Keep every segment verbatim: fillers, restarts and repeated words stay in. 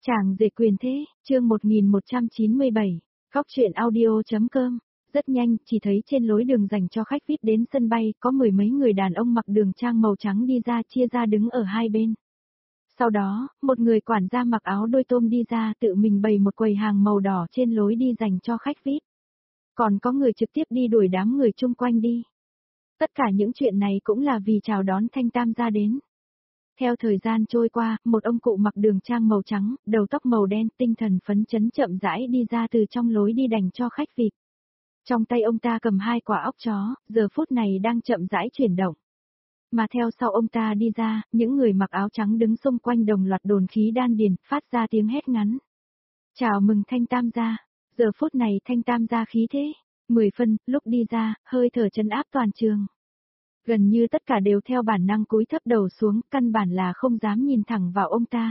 Chàng rể quyền thế, chương một nghìn một trăm chín mươi bảy, Góc truyện audio.com. Rất nhanh, chỉ thấy trên lối đường dành cho khách vi ai pi đến sân bay, có mười mấy người đàn ông mặc đường trang màu trắng đi ra chia ra đứng ở hai bên. Sau đó, một người quản gia mặc áo đôi tôm đi ra tự mình bày một quầy hàng màu đỏ trên lối đi dành cho khách vi ai pi. Còn có người trực tiếp đi đuổi đám người chung quanh đi. Tất cả những chuyện này cũng là vì chào đón Thanh Tam gia đến. Theo thời gian trôi qua, một ông cụ mặc đường trang màu trắng, đầu tóc màu đen, tinh thần phấn chấn chậm rãi đi ra từ trong lối đi dành cho khách vi ai pi. Trong tay ông ta cầm hai quả óc chó, giờ phút này đang chậm rãi chuyển động. Mà theo sau ông ta đi ra, những người mặc áo trắng đứng xung quanh đồng loạt đồn khí đan điền, phát ra tiếng hét ngắn. Chào mừng Thanh Tam gia. Giờ phút này Thanh Tam gia khí thế mười phân, lúc đi ra, hơi thở trấn áp toàn trường. Gần như tất cả đều theo bản năng cúi thấp đầu xuống, căn bản là không dám nhìn thẳng vào ông ta.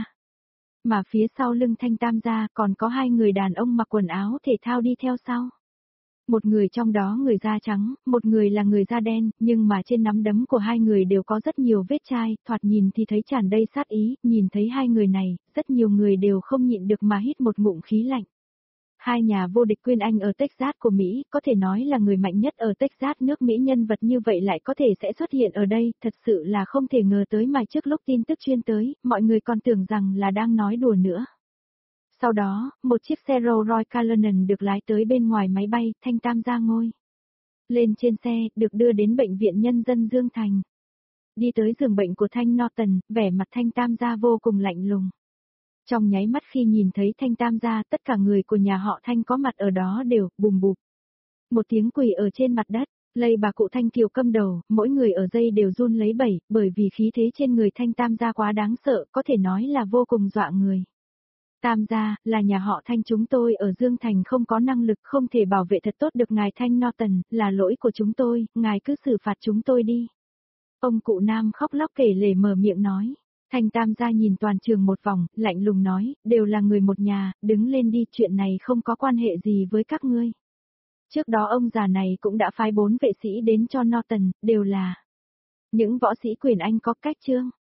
Mà phía sau lưng Thanh Tam gia còn có hai người đàn ông mặc quần áo thể thao đi theo sau. Một người trong đó người da trắng, một người là người da đen, nhưng mà trên nắm đấm của hai người đều có rất nhiều vết chai, thoạt nhìn thì thấy tràn đầy sát ý, nhìn thấy hai người này, rất nhiều người đều không nhịn được mà hít một ngụm khí lạnh. Hai nhà vô địch Quyên Anh ở Texas của Mỹ, có thể nói là người mạnh nhất ở Texas nước Mỹ, nhân vật như vậy lại có thể sẽ xuất hiện ở đây, thật sự là không thể ngờ tới, mà trước lúc tin tức chuyên tới, mọi người còn tưởng rằng là đang nói đùa nữa. Sau đó, một chiếc xe Rolls Royce Cullinan được lái tới bên ngoài máy bay, Thanh Tam gia ngồi lên trên xe, được đưa đến Bệnh viện Nhân dân Dương Thành. Đi tới giường bệnh của Thanh Norton, vẻ mặt Thanh Tam gia vô cùng lạnh lùng. Trong nháy mắt khi nhìn thấy Thanh Tam gia, tất cả người của nhà họ Thanh có mặt ở đó đều, bùm bụp. Một tiếng quỳ ở trên mặt đất, lây bà cụ Thanh Kiều cầm đầu, mỗi người ở dây đều run lấy bẩy, bởi vì khí thế trên người Thanh Tam gia quá đáng sợ, có thể nói là vô cùng dọa người. Tam gia, là nhà họ Thanh chúng tôi ở Dương Thành không có năng lực, không thể bảo vệ thật tốt được ngài Thanh Norton, là lỗi của chúng tôi, ngài cứ xử phạt chúng tôi đi. Ông cụ Nam khóc lóc kể lể mở miệng nói. Thanh Tam gia nhìn toàn trường một vòng, lạnh lùng nói, đều là người một nhà, đứng lên đi, chuyện này không có quan hệ gì với các ngươi. Trước đó ông già này cũng đã phái bốn vệ sĩ đến cho Norton, đều là những võ sĩ quyền Anh có cách chương.